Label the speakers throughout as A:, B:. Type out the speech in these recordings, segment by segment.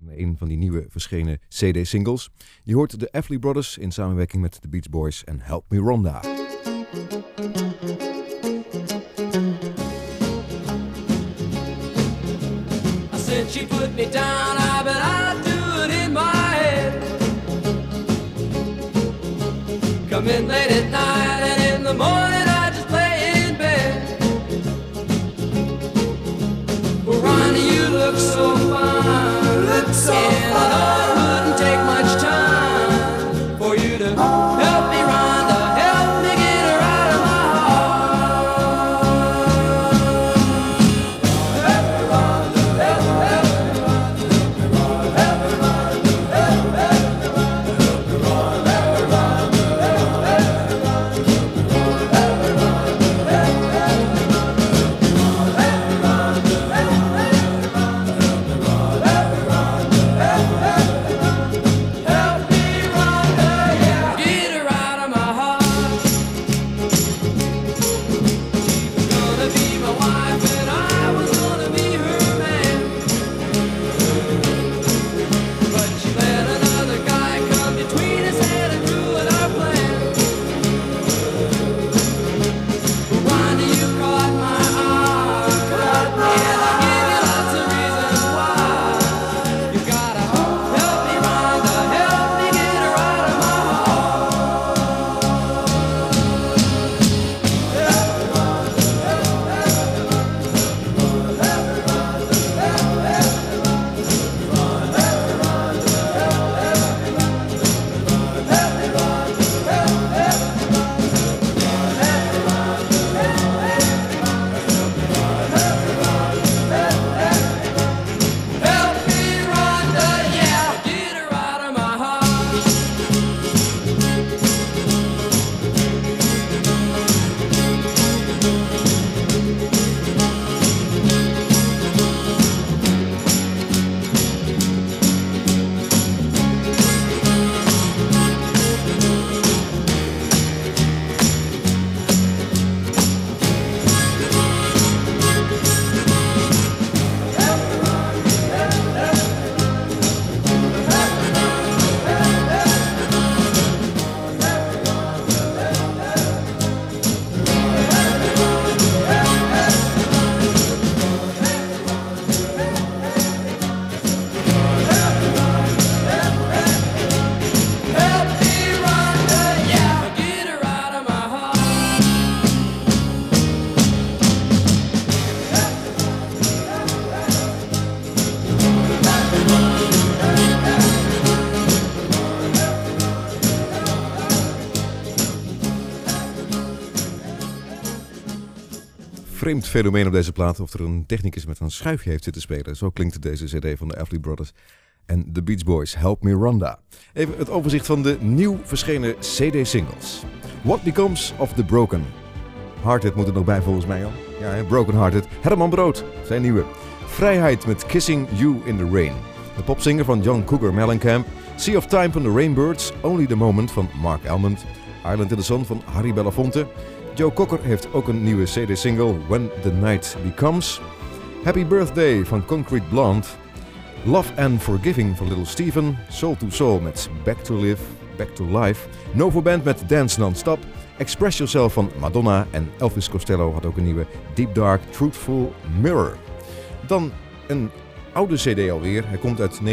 A: Een van die nieuwe verschenen CD-singles. Je hoort de Everly Brothers in samenwerking met de Beach Boys en Help Me Rhonda.
B: I said she put me down, but I do it in my head. Come in late at night and in the morning I just lay in bed. Well, Ronnie, you look so fine, and I know it wouldn't take much time for you to help me, Rhonda, help me get her out of my heart. Help me, Rhonda, help me, Rhonda, help me, Rhonda, help me, Rhonda, help me, Rhonda, help me, Rhonda, help me,
A: Vreemd fenomeen op deze plaat, of er een technicus met een schuifje heeft zitten spelen. Zo klinkt deze cd van de Everly Brothers en The Beach Boys, Help Me Rhonda. Even het overzicht van de nieuw verschenen CD-singles. What Becomes of the Broken Hearted moet er nog bij volgens mij al. Ja, Broken Hearted. Herman Brood, zijn nieuwe. Vrijheid met Kissing You in the Rain. De popzinger van John Cougar Mellencamp. Sea of Time van The Rainbirds. Only the Moment van Mark Almond. Island in the Sun van Harry Belafonte. Joe Cocker heeft ook een nieuwe CD-single, When the Night Becomes. Happy Birthday van Concrete Blonde. Love and Forgiving van Little Steven. Soul to Soul met Back to Life. Novo Band met Dance Non-Stop. Express Yourself van Madonna. En Elvis Costello had ook een nieuwe Deep Dark Truthful Mirror. Dan een oude CD alweer. Hij komt uit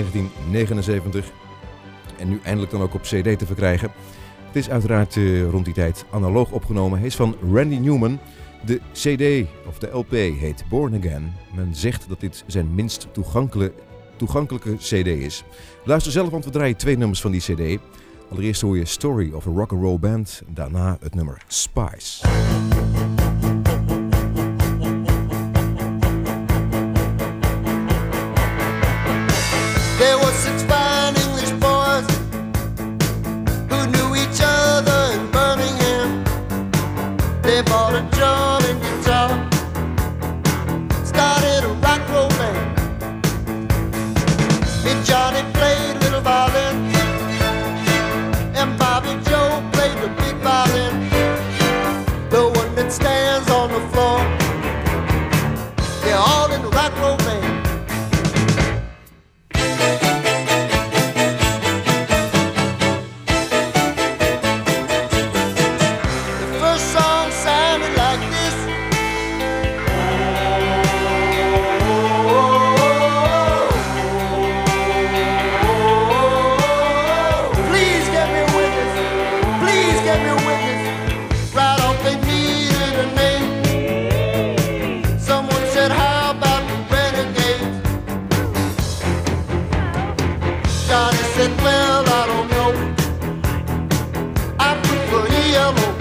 A: 1979. En nu eindelijk dan ook op CD te verkrijgen. Het is uiteraard rond die tijd analoog opgenomen. Hij is van Randy Newman. De CD of de LP heet Born Again. Men zegt dat dit zijn minst toegankelijke CD is. Luister zelf, want we draaien 2 nummers van die CD. Allereerst hoor je Story of a Rock'n'Roll Band. Daarna het nummer Spice.
C: There were 6 fine English boys who knew each other in Birmingham. They bought a drum and guitar, started a rock and roll band. And Johnny played little violin, and Bobby Joe played the big violin. The one that Johnny said, well, I don't know. I prefer yellow.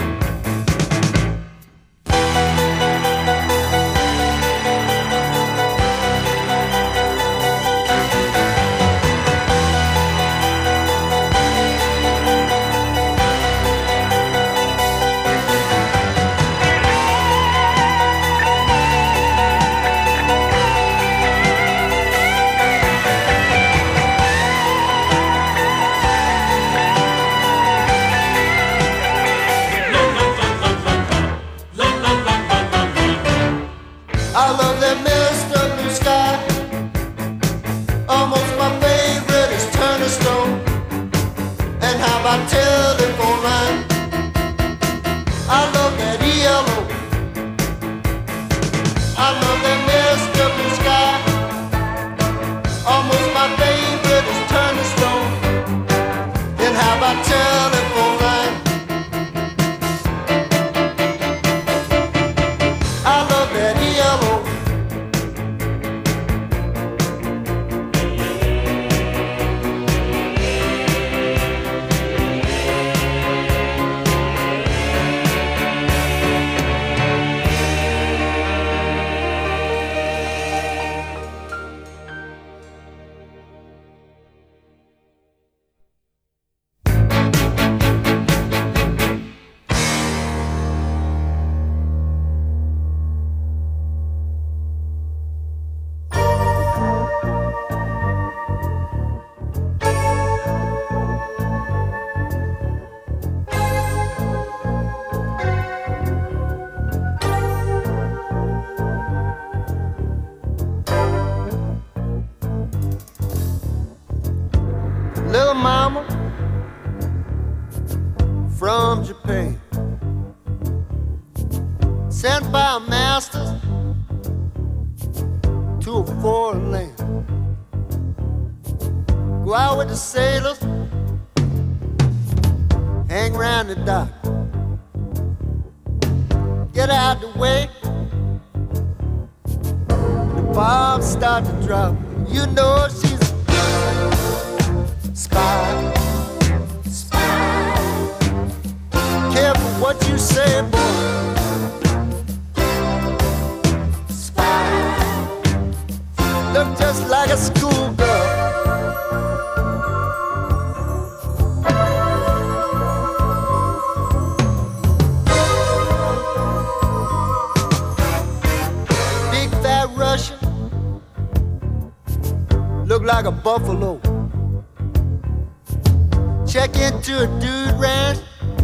C: I love that Mr. Blue Sky. Almost my favorite is Turner Stone. And how about Telephone Line? I love that yellow. I love that Mr. Blue Sky. Almost my favorite is Turner Stone. And how about Telephone Line? I love that yellow. Little mama from Japan, sent by a master to a foreign land. Go out with the sailors, hang around the dock, get out the way. The bombs start to drop. You know she's spy, spy. Careful what you say, boy. Spy. Look just like a schoolgirl. Big fat Russian, look like a buffalo. Check into a dude ranch,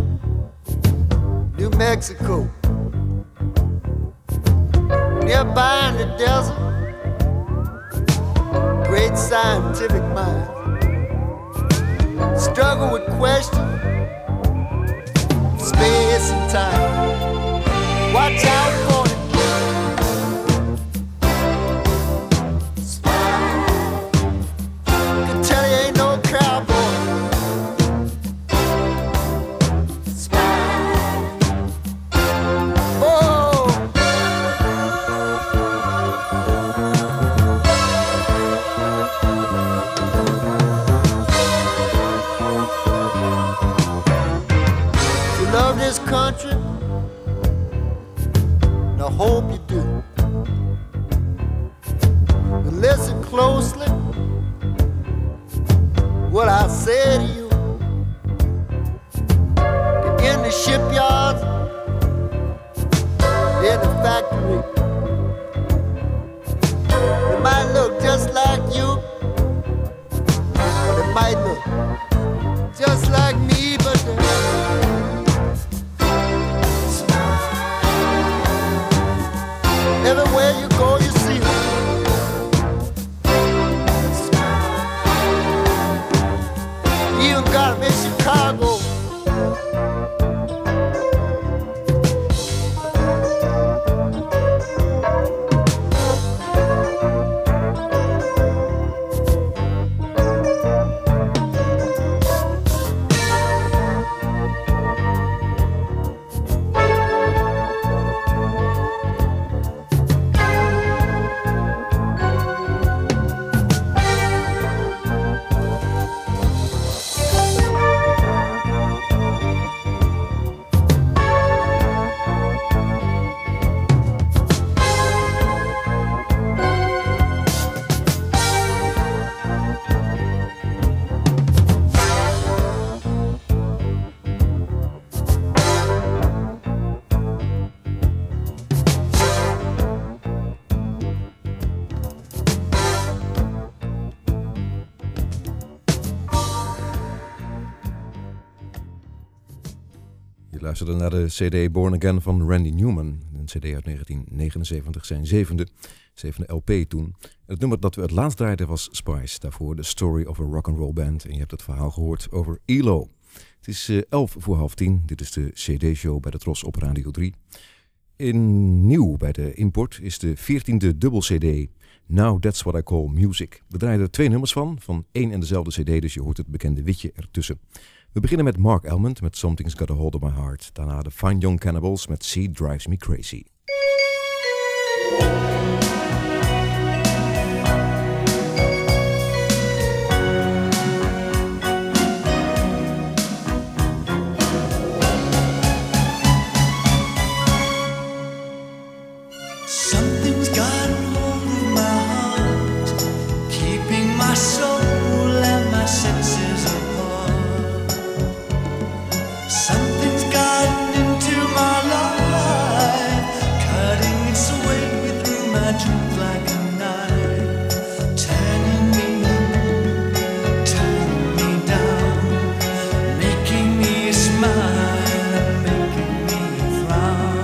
C: New Mexico. Nearby in the desert, great scientific mind. Struggle with questions, space and time. Watch out for it. Spy. Can tell you ain't no cowboy. Love this country, and I hope you do. But listen closely what I say to you. In the shipyards, in the factory, they might look just like you, they might look just like me, but they everywhere you go, you see them.
A: luisterde naar de CD Born Again van Randy Newman. Een CD uit 1979, zijn zevende LP toen. Het nummer dat we het laatst draaiden was Spice. Daarvoor The Story of a Rock'n'Roll Band. En je hebt het verhaal gehoord over ELO. Het is 11:11. Dit is de CD-show bij de Tros op Radio 3. Nieuw bij de import is de 14e dubbel CD. Now That's What I Call Music. We draaien er 2 nummers van één en dezelfde CD, dus je hoort het bekende witje ertussen. We beginnen met Mark Almond met Something's Got a Hold of My Heart. Daarna de Fine Young Cannibals met Seed Drives Me Crazy.
B: Something's got hold of my heart, keeping my soul and my senses apart. Something's gotten into my life, cutting its way through my dreams like a knife, turning me up, turning me down, making me smile, making me frown.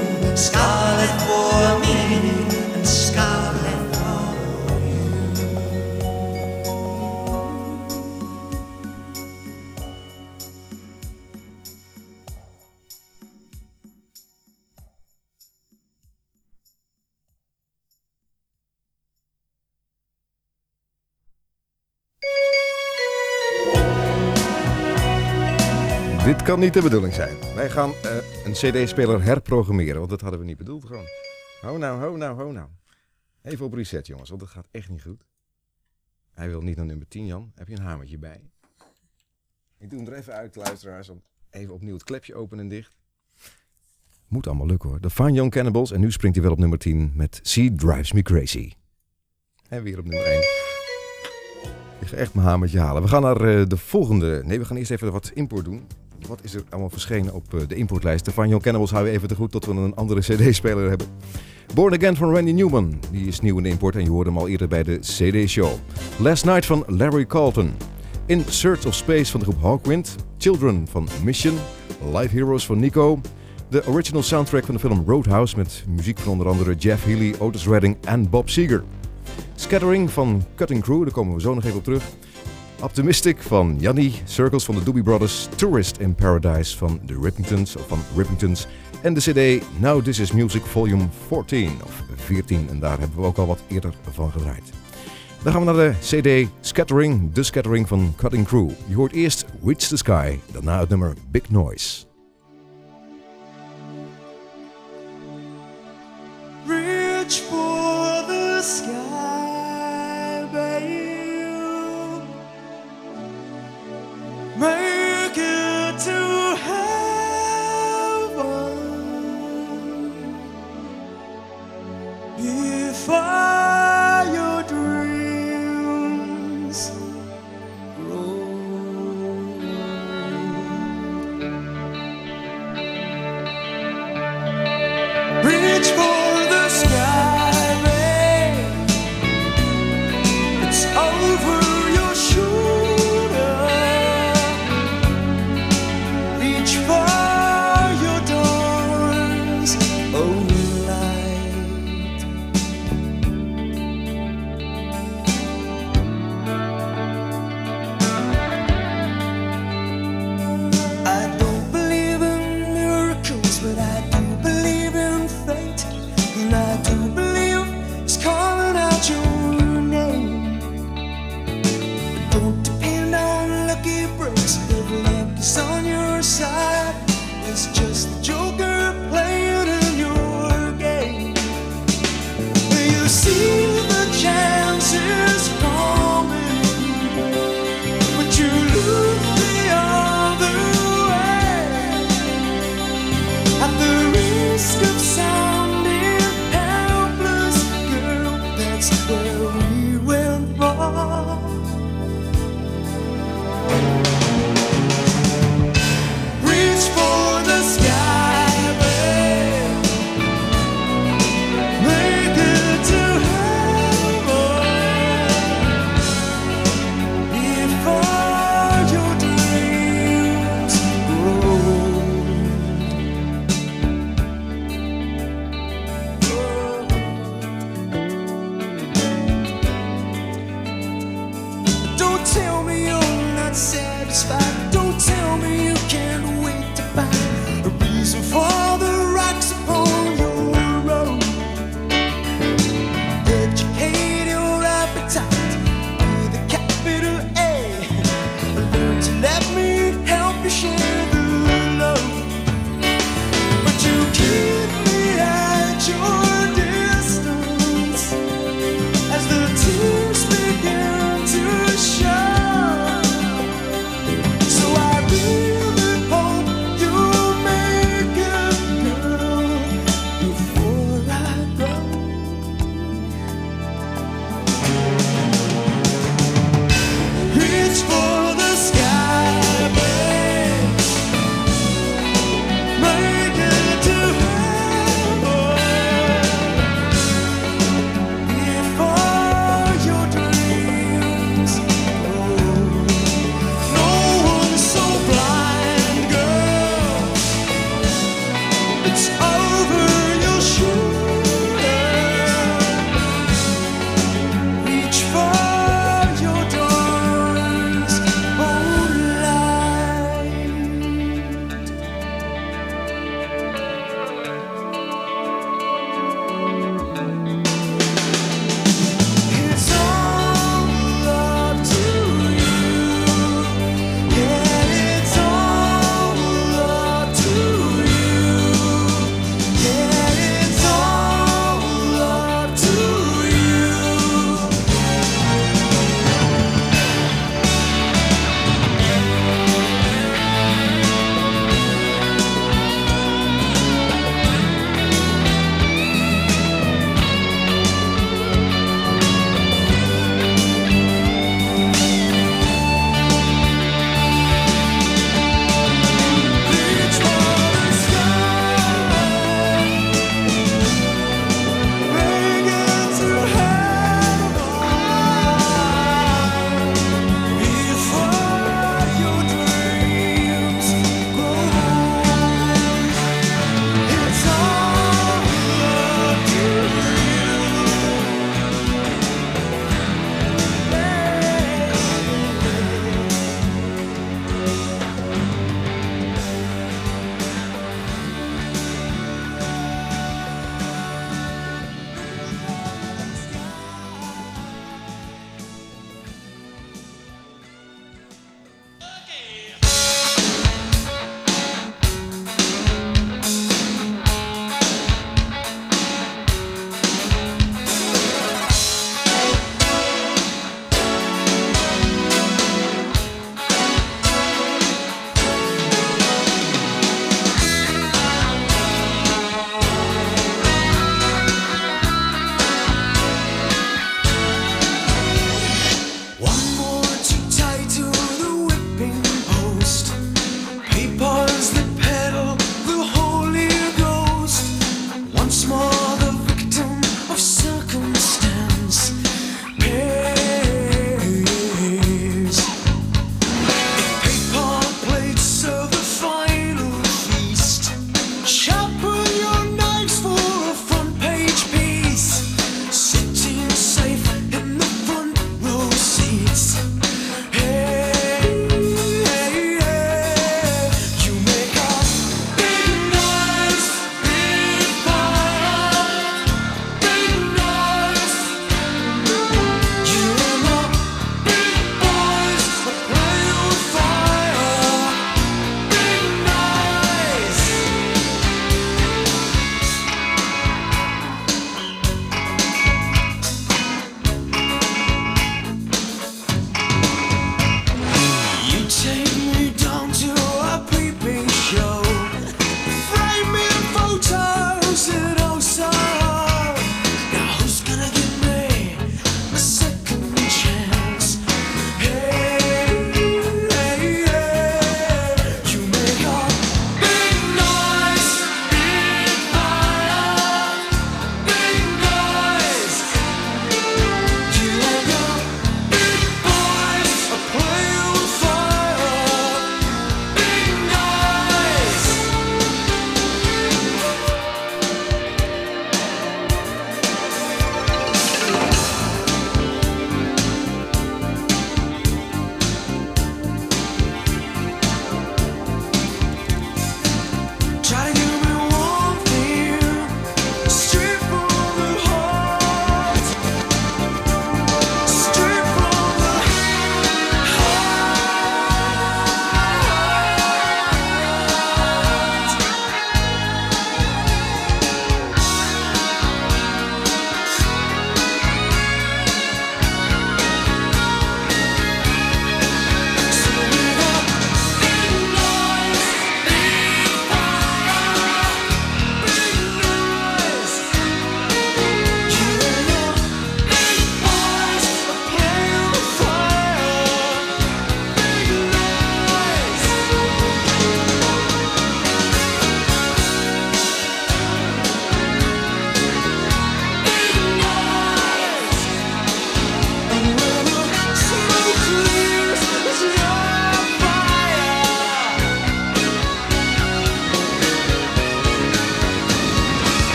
D: Scarlet for me and scarlet for you.
A: Dit kan niet de bedoeling zijn. Wij gaan een cd-speler herprogrammeren, want dat hadden we niet bedoeld gewoon. Ho nou. Even op reset jongens, want dat gaat echt niet goed. Hij wil niet naar nummer 10, Jan. Heb je een hamertje bij? Ik doe hem er even uit, luisteraars. Om even opnieuw het klepje open en dicht. Moet allemaal lukken hoor. The Fine Young Cannibals. En nu springt hij wel op nummer 10 met She Drives Me Crazy. En weer op nummer 1. Ik ga echt mijn hamertje halen. We gaan naar de volgende. Nee, we gaan eerst even wat import doen. Wat is er allemaal verschenen op de importlijst? The Fine Young Cannibals houden we even te goed tot we een andere cd-speler hebben. Born Again van Randy Newman. Die is nieuw in de import en je hoorde hem al eerder bij de CD-show. Last Night van Larry Carlton. In Search of Space van de groep Hawkwind. Children van Mission. Live Heroes van Nico. De original soundtrack van de film Roadhouse met muziek van onder andere Jeff Healey, Otis Redding en Bob Seger. Scattering van Cutting Crew, daar komen we zo nog even op terug. Optimistic van Yanni, Circles van de Doobie Brothers, Tourist in Paradise van de Rippingtons en de CD Now This Is Music Volume 14 of 14 en daar hebben we ook al wat eerder van gedraaid. Dan gaan we naar de CD Scattering, de Scattering van Cutting Crew. Je hoort eerst Reach the Sky, daarna het nummer Big Noise.
B: Reach for the sky, babe. Make it to heaven before your dreams grow. Reach for the sky, babe. It's over your shoulder. Reach for your dawn's own light.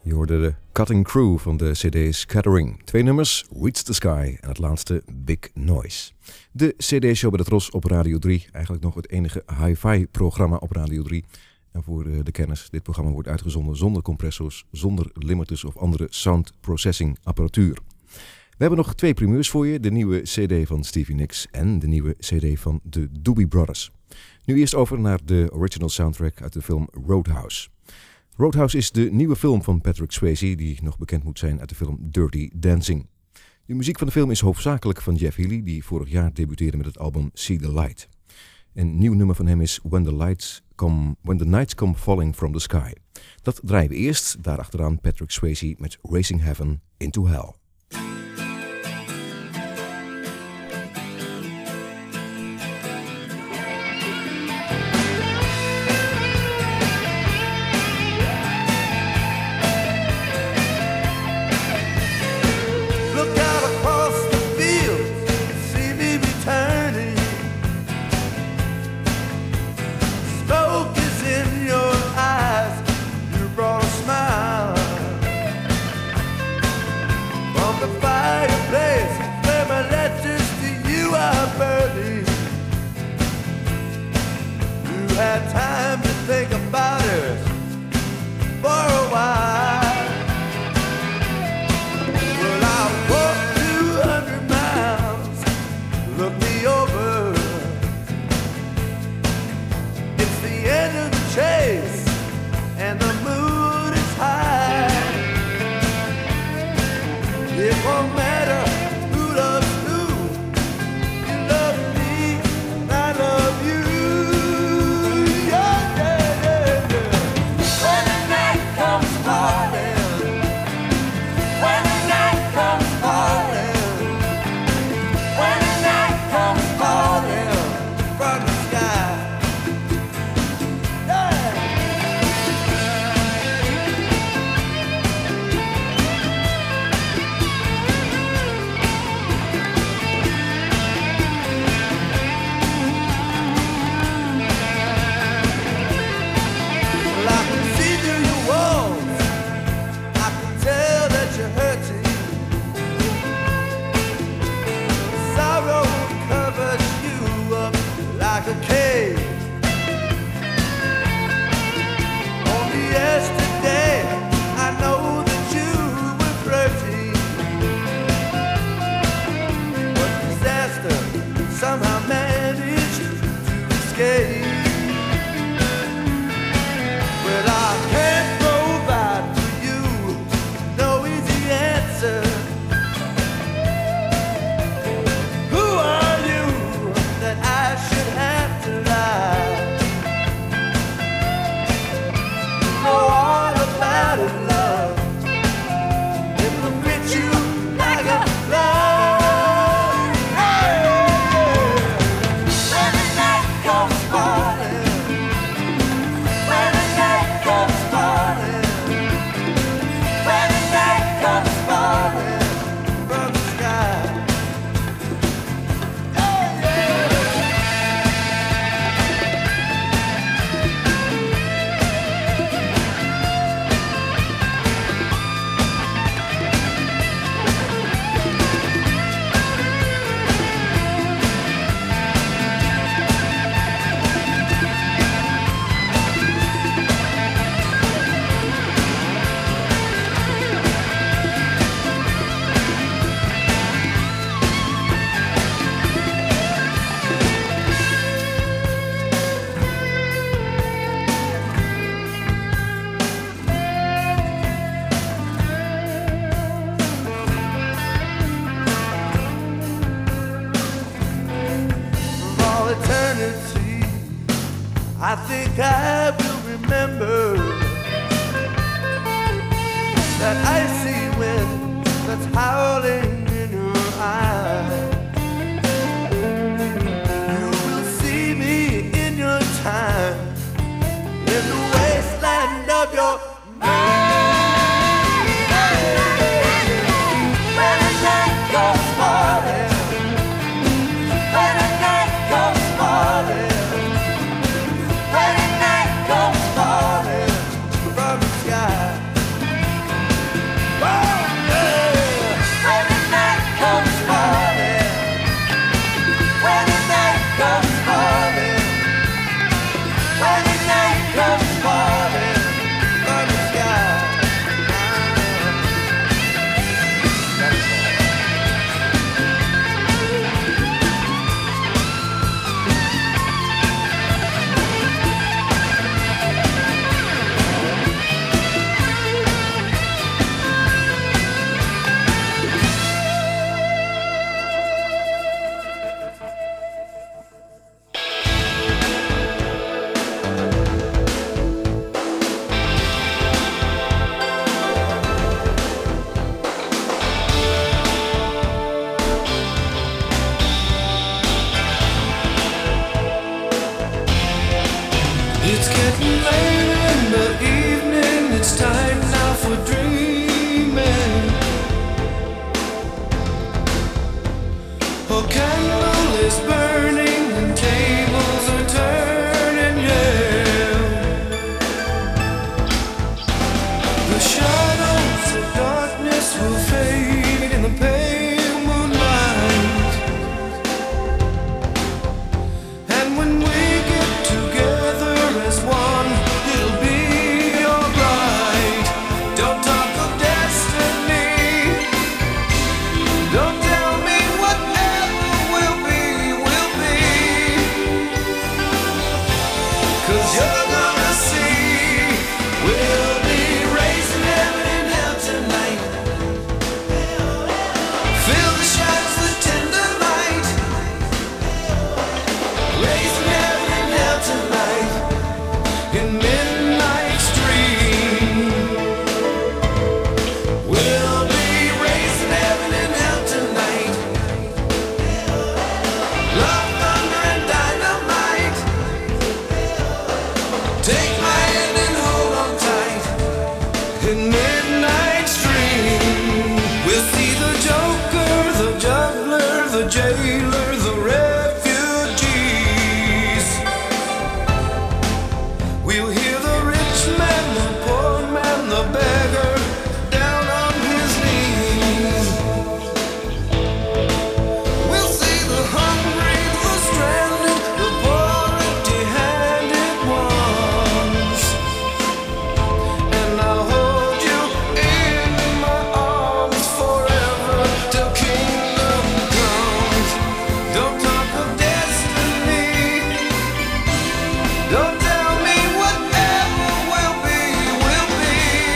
A: Je hoorde de Cutting Crew van de CD Scattering. 2 nummers, Reach the Sky en het laatste Big Noise. De CD-show bij de Tros op Radio 3. Eigenlijk nog het enige hi-fi programma op Radio 3. En voor de kenners, dit programma wordt uitgezonden zonder compressors, zonder limiters of andere sound processing apparatuur. We hebben nog 2 primeurs voor je. De nieuwe CD van Stevie Nicks en de nieuwe CD van de Doobie Brothers. Nu eerst over naar de original soundtrack uit de film Roadhouse. Roadhouse is de nieuwe film van Patrick Swayze, die nog bekend moet zijn uit de film Dirty Dancing. De muziek van de film is hoofdzakelijk van Jeff Healey, die vorig jaar debuteerde met het album See the Light. Een nieuw nummer van hem is When the Nights Come Falling from the Sky. Dat draaien we eerst, daarachteraan Patrick Swayze met Racing Heaven into Hell.
B: Had time to think about it for a while. Well, I walked 200 miles, look me over. It's the end of the chase, and the mood is high. It won't matter who loves who. You love me, and I love you. Somehow managed to escape. Well, I can't provide for you no easy answer. Who are you that I should have to lie? You know all about it, love. It will fit you like a glove. I think I will remember that icy wind that's howling in your eyes. You will see me in your time, in the wasteland of your mind. When the night goes falling, when the night goes falling, when the night comes falling from the sky. It's getting late in the evening, it's time now for dreaming. A candle is burning and tables are turning, yeah. The shadows of darkness will fade in the pale moonlight. And when we get together as one, it'll be alright. Don't talk of destiny. Don't tell me whatever will be, will be. 'Cause you're gonna see, we'll be raising heaven and hell tonight. Feel the shadows, the tender light. Raising heaven and hell tonight in midnight stream. We'll be raising heaven and hell tonight. Love, thunder, and dynamite. Take my hand and hold on tight in midnight stream. We'll see the joker, the juggler, the jailer, the refugees. We'll hear the rich man, the poor man, the beggar down on his knees. We'll see the hungry, the stranded, the poor empty-handed ones. And I'll hold you in my arms forever till kingdom comes. Don't talk of destiny. Don't tell me whatever will be, will be.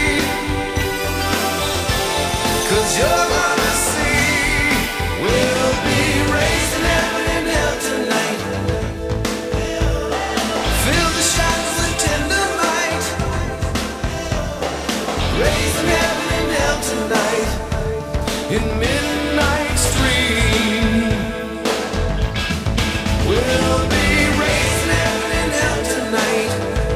B: 'Cause you're gonna see, we'll be raising heaven and hell tonight. Feel the shadows, the tender light. Raising heaven and hell tonight in midnight stream. We'll be raising heaven and hell tonight.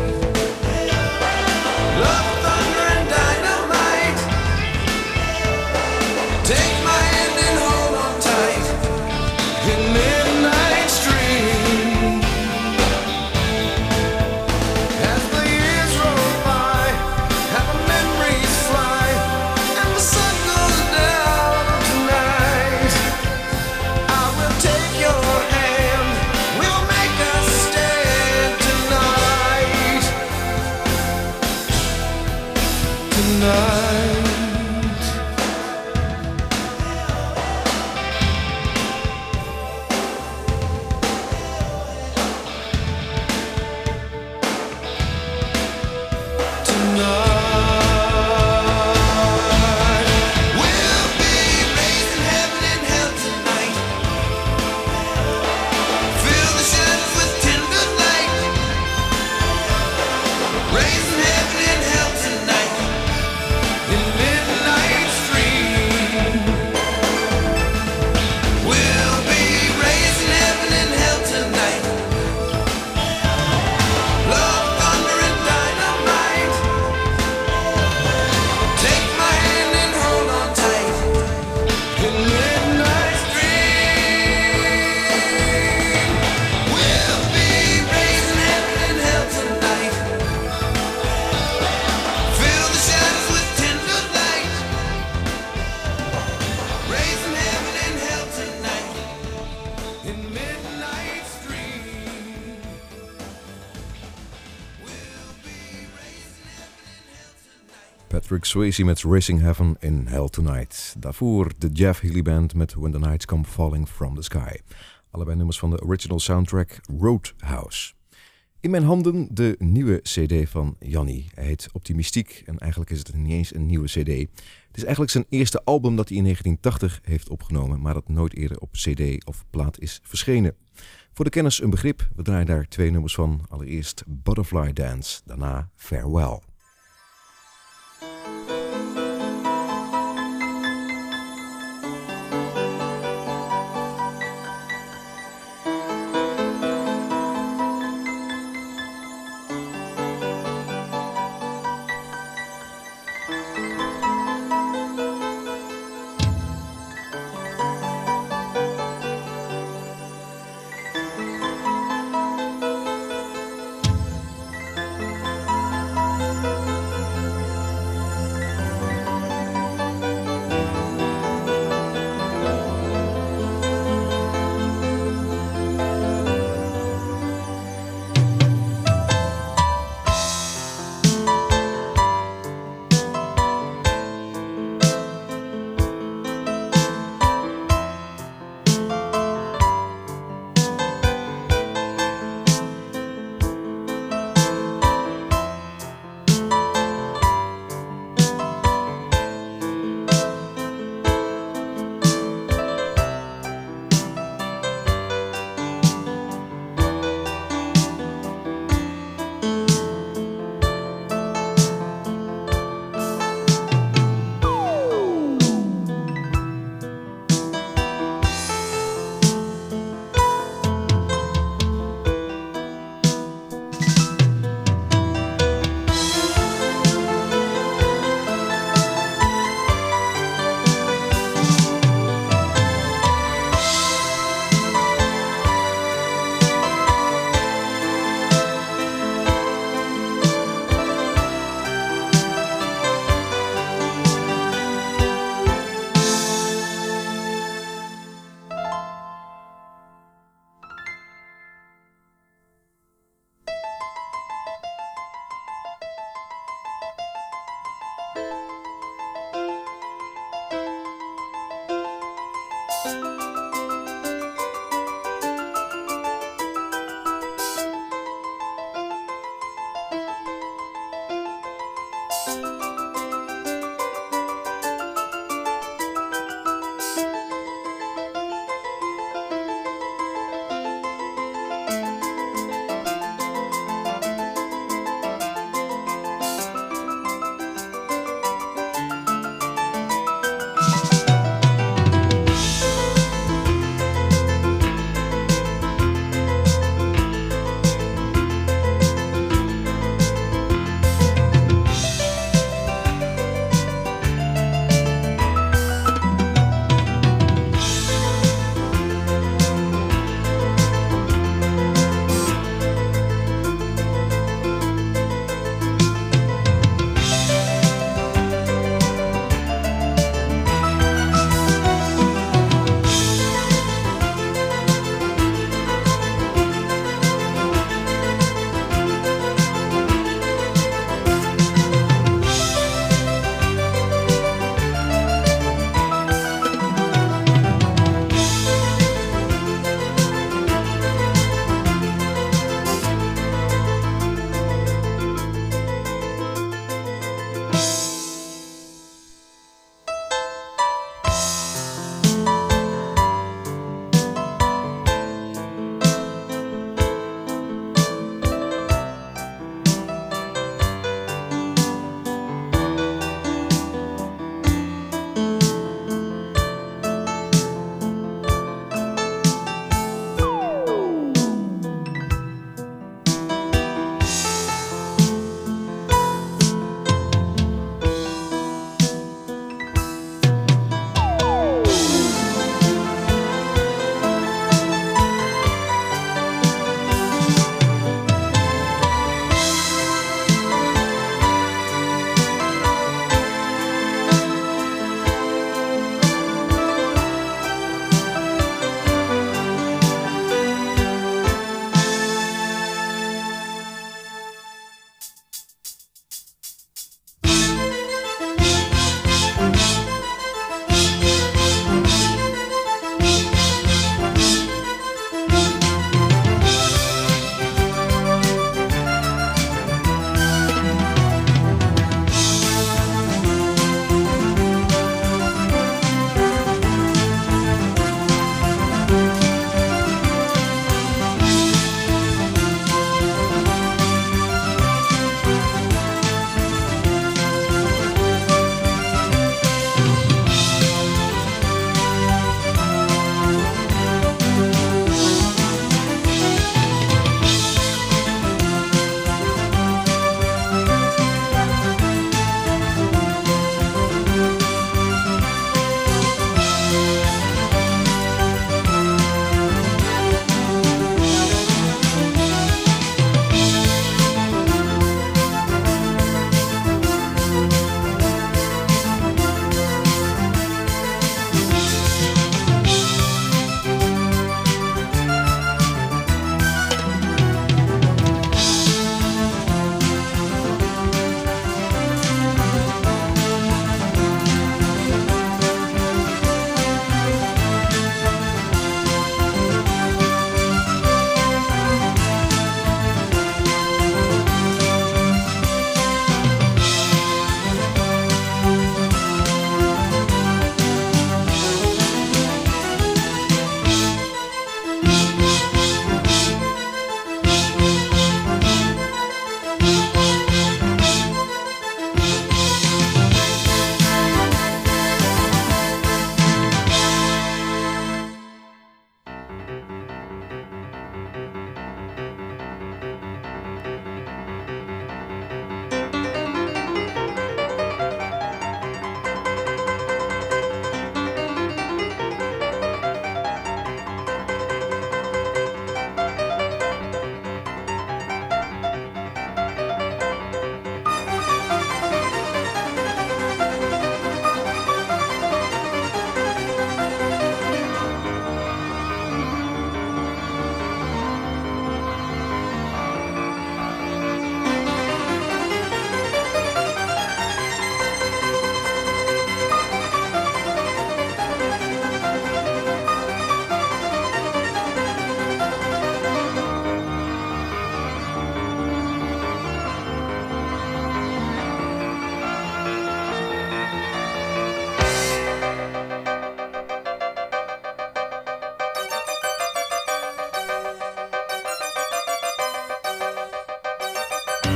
B: Love, thunder, and dynamite. Take my hand and hold on tight in midnight stream. As the years roll by and the memories fly and the sun goes down tonight, I will take your hand, we'll make a stand tonight. Tonight. Tonight. We'll be raising heaven and hell tonight. Fill the shadows with tender light. Raising heaven and hell tonight in midnight stream. We'll be raising heaven and hell tonight. Love, thunder, and dynamite. Take my hand and hold on tight in midnight stream. We'll be raising heaven and hell tonight. Fill the shadows with tender light. Raising heaven and hell tonight in midnight stream. We'll be raising heaven and hell tonight.
A: Patrick Swayze met Racing Heaven in Hell Tonight. Daarvoor de Jeff Healey Band met When the Nights Come Falling From the Sky. Allebei nummers van de original soundtrack Roadhouse. In mijn handen de nieuwe cd van Jannie. Hij heet Optimistiek en eigenlijk is het niet eens een nieuwe cd. Het is eigenlijk zijn eerste album dat hij in 1980 heeft opgenomen, maar dat nooit eerder op cd of plaat is verschenen. Voor de kenners een begrip, we draaien daar 2 nummers van. Allereerst Butterfly Dance, daarna Farewell.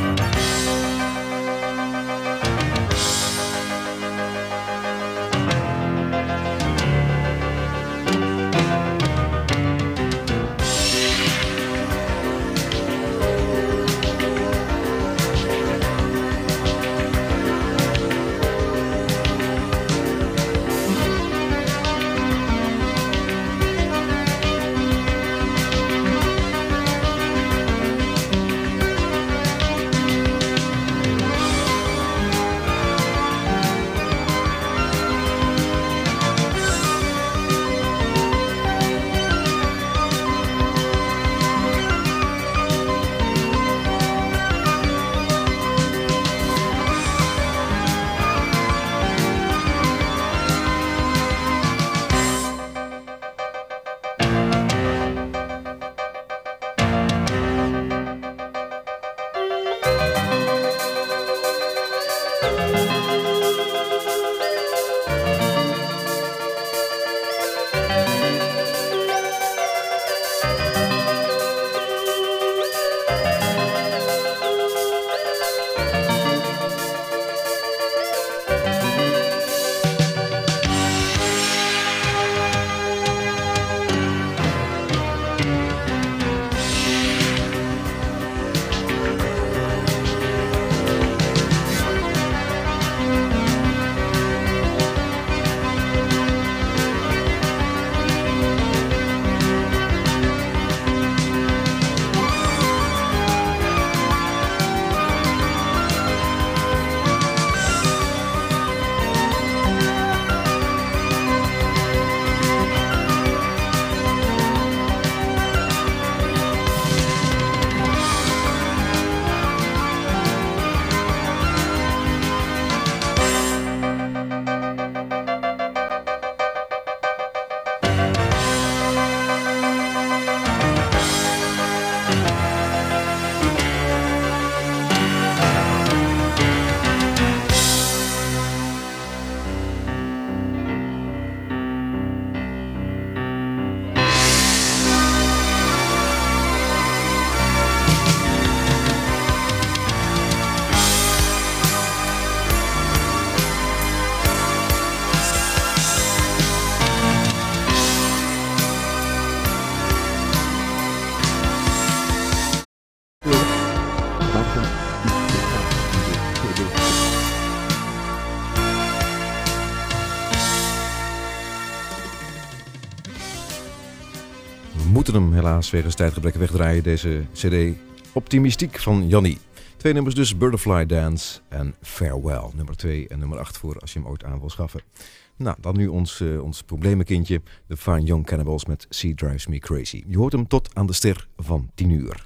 A: moeten hem helaas wegens tijdgebrek wegdraaien, deze cd Optimistiek van Jannie. 2 nummers dus, Butterfly Dance en Farewell. Nummer 2 en nummer 8 voor als je hem ooit aan wil schaffen. Nou, dan nu ons probleemkindje, de Fine Young Cannibals met She Drives Me Crazy. Je hoort hem tot aan de ster van 10 uur.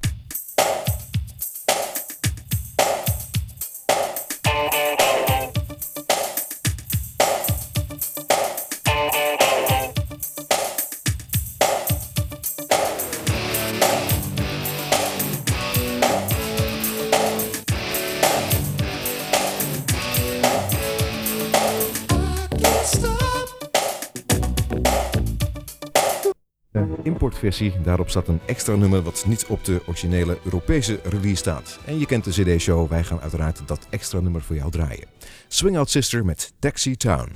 A: Importversie. Daarop staat een extra nummer wat niet op de originele Europese release staat. En je kent de CD-show, wij gaan uiteraard dat extra nummer voor jou draaien. Swing Out Sister met Taxi Town.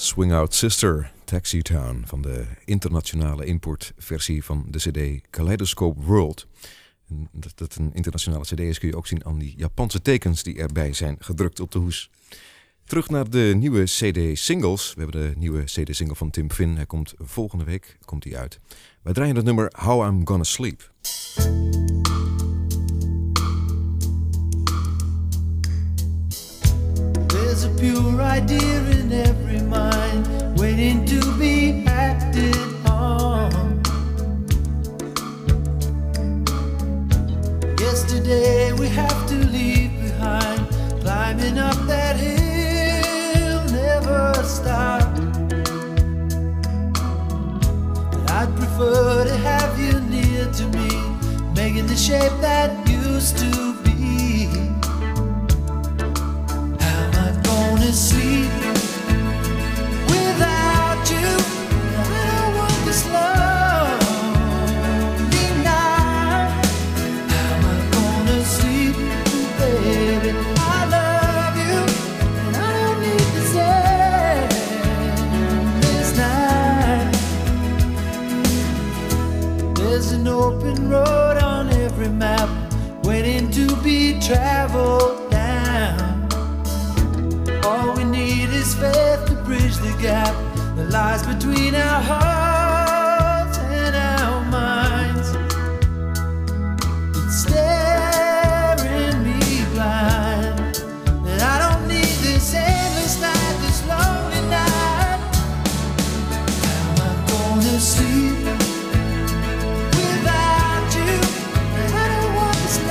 A: Swing Out Sister, Taxi Town van de internationale importversie van de cd Kaleidoscope World. En dat het een internationale cd is kun je ook zien aan die Japanse tekens die erbij zijn gedrukt op de hoes. Terug naar de nieuwe cd-singles. We hebben de nieuwe cd-single van Tim Finn. Hij komt volgende week uit. Wij draaien het nummer How I'm Gonna Sleep.
D: There's a pure idea in every mind waiting to be acted on. Yesterday we have to leave behind, climbing up that hill, never stop. But I'd prefer to have you near to me, making the shape that used to be. Sleep without you. I don't want this lonely night. How am I gonna sleep, baby? I love you, and I don't need this endless night. There's an open road on every map, waiting to be traveled down. All we need is faith to bridge the gap that lies between our hearts and our minds. It's staring me blind that I don't need this endless night, this lonely night. How am I gonna sleep without you? And I don't want this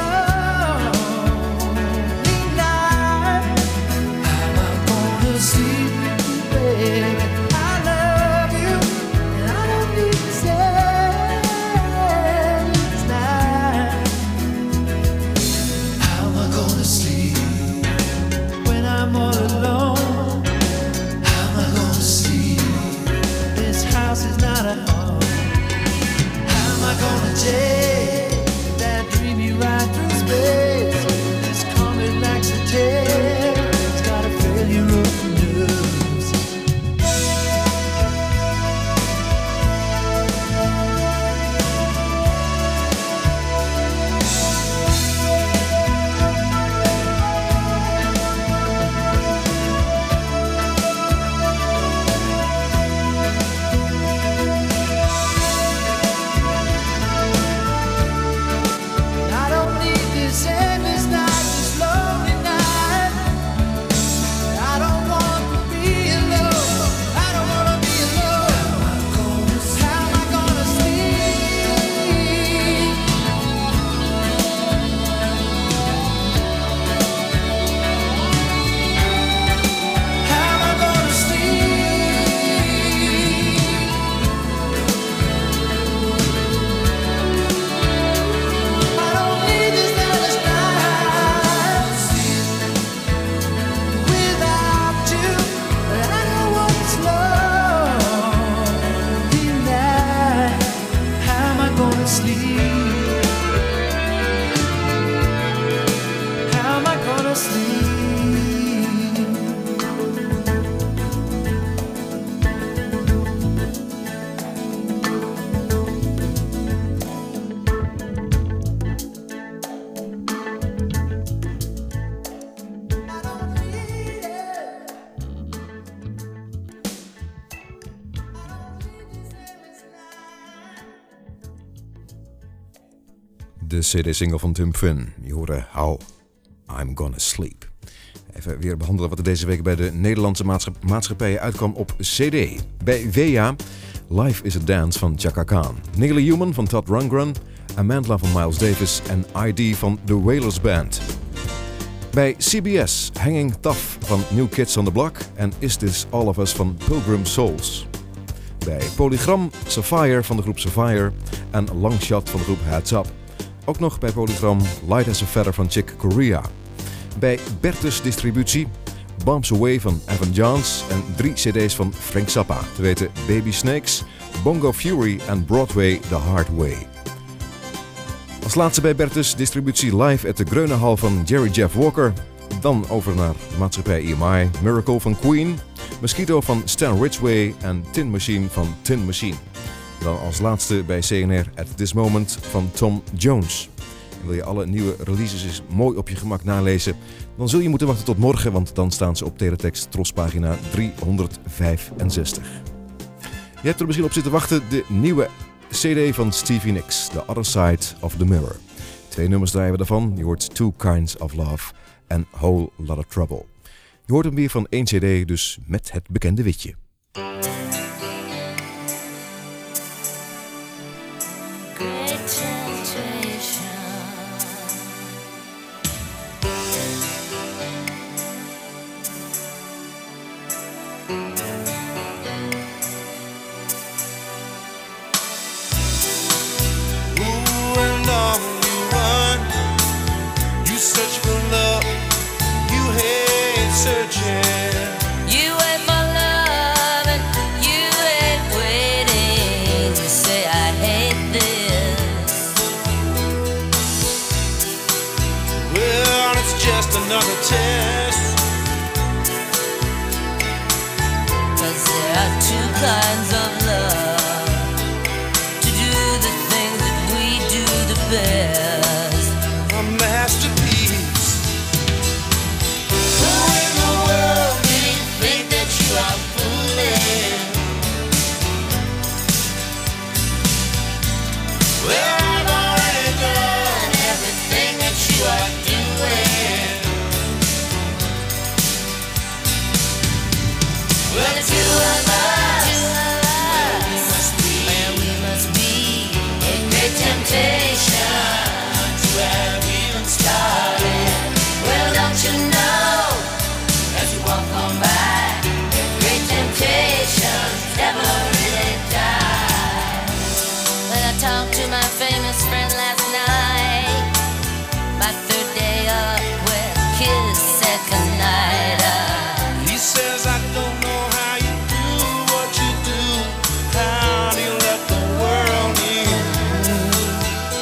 D: lonely night. Sleep, baby. I love you, and I don't need to say it's night. How am I gonna sleep when I'm all alone? How am I gonna sleep? This house is not a home. How am I gonna take that dreamy ride through space? This comet lacks a tail. It's got a failure of
A: de cd-single van Tim Finn. Je hoorde How I'm Gonna Sleep. Even weer behandelen wat er deze week bij de Nederlandse maatschappijen uitkwam op cd. Bij WEA, Life is a Dance van Chaka Khan. Nearly Human van Todd Rundgren. Amandla van Miles Davis en ID van The Wailers Band. Bij CBS, Hanging Tough van New Kids on the Block. En Is This All of Us van Pilgrim Souls. Bij Polygram, Sapphire van de groep Sapphire. En Longshot van de groep Heads Up. Ook nog bij Polygram Light as a Feather van Chick Corea. Bij Bertus Distributie Bombs Away van Evan Johns en 3 cd's van Frank Zappa. Te weten Baby Snakes, Bongo Fury en Broadway The Hard Way. Als laatste bij Bertus Distributie live at de Greunehal van Jerry Jeff Walker. Dan over naar maatschappij EMI, Miracle van Queen, Mosquito van Stan Ridgway en Tin Machine van Tin Machine. En dan als laatste bij CNR At This Moment van Tom Jones. En wil je alle nieuwe releases eens mooi op je gemak nalezen, dan zul je moeten wachten tot morgen, want dan staan ze op Teletext Trospagina 365. Je hebt er misschien op zitten wachten, de nieuwe CD van Stevie Nicks, The Other Side of the Mirror. 2 nummers draaien we daarvan. Je hoort Two Kinds of Love en Whole Lot of Trouble. Je hoort hem weer van 1 CD, dus met het bekende witje.
E: Great temptation.
D: Ooh, and on you run. You search for love. You hate searching.
E: You wait for love and you ain't waiting to say I hate this.
D: Well, it's just another test.
E: 'Cause there are 2 kinds of love. To do the things that we do the best.
D: A masterpiece.
E: Who in the world do you think that you are fooling?
D: Well, I've already done.
E: Everything that you are doing.
D: Well,
E: The 2 of us, where we must be, a great temptation to have even started. Well, don't you know, as you walk on by, a great temptation never really dies. When I talked to my famous friend last night, my 3rd day up with his 2nd night up.
D: he says I don't know how you do what you do. How do you let the world in?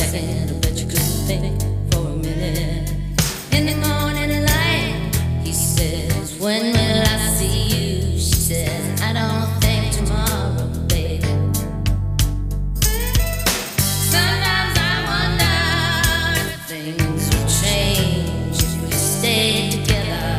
E: second, I bet you couldn't think for a minute. In the morning light, he says, when will I see you? She says, I don't think tomorrow, babe. Sometimes I wonder if things will change if we stay together.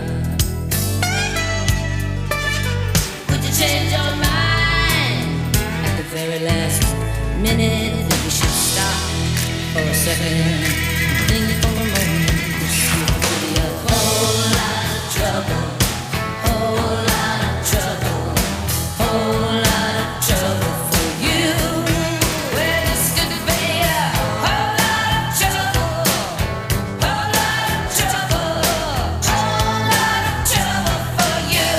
E: Would you change your mind at the very last minute? Think we should stop for a second, think for a moment. This could be a whole lot of trouble, whole lot of trouble, whole lot of trouble for you. Well, this could be a whole lot of trouble, whole lot of trouble, whole lot of trouble for you.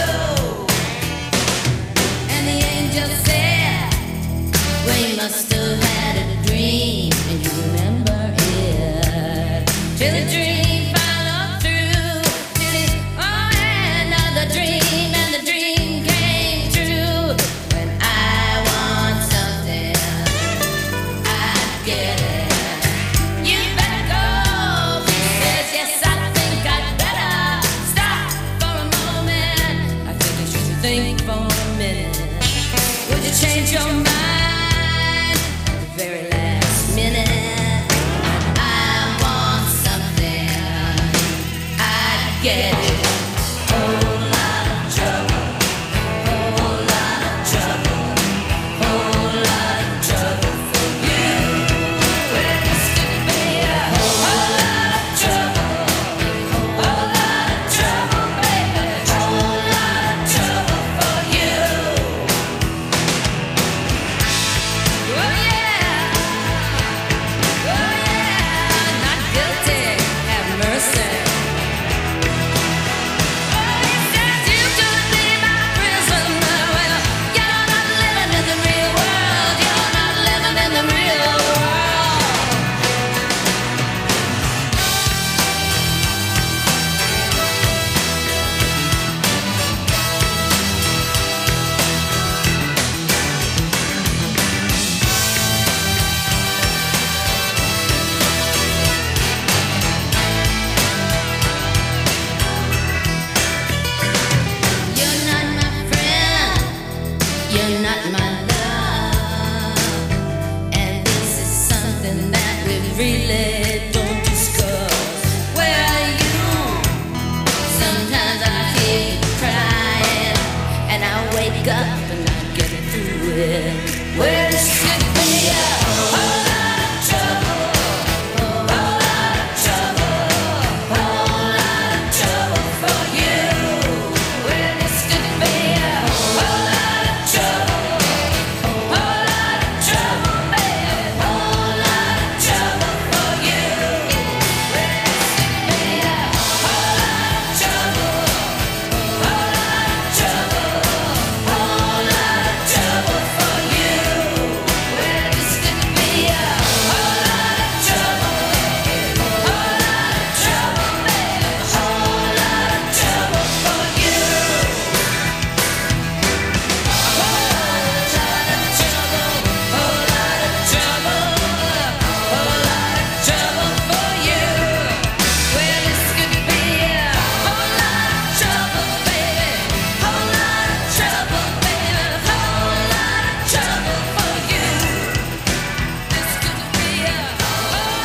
E: And the angel said, well, you must have had a dream, and you remember it. Till the dream followed through, till it all another dream, and the dream came true. When I want something, I get it. You better go, he says. Yes, I think I'd better stop for a moment. I think you should think for a minute. Would you change your mind at the very last minute? When I want something, I get it. Whole lot of trouble, whole lot of trouble, whole lot of trouble for you. Well, this could be a whole lot of trouble, whole lot of trouble, baby, whole lot of trouble for you. Oh yeah, not guilty, have mercy. Oh, he says you could be my prisoner. Well, you're not living in the real world. You're not living in the real world. You're not my friend, you're not my love, and this is something that we really don't discuss. Where are you? Sometimes I hear you crying, and I wake up and I get through it. Well, this could be a whole lot of trouble, whole lot of trouble, whole lot of trouble for you. Well, this could be a whole lot of trouble, whole lot of trouble, baby, whole lot of trouble for you. Well, this could be a whole lot of trouble, whole lot of trouble, whole lot of trouble for you. Well, this could be a whole lot of trouble, whole lot of trouble, baby, whole lot of trouble for you. Whole lot of trouble, whole lot of trouble for you. Well, this could be a whole lot of trouble, baby, whole lot of trouble, baby, whole lot of trouble for you. This could be a whole lot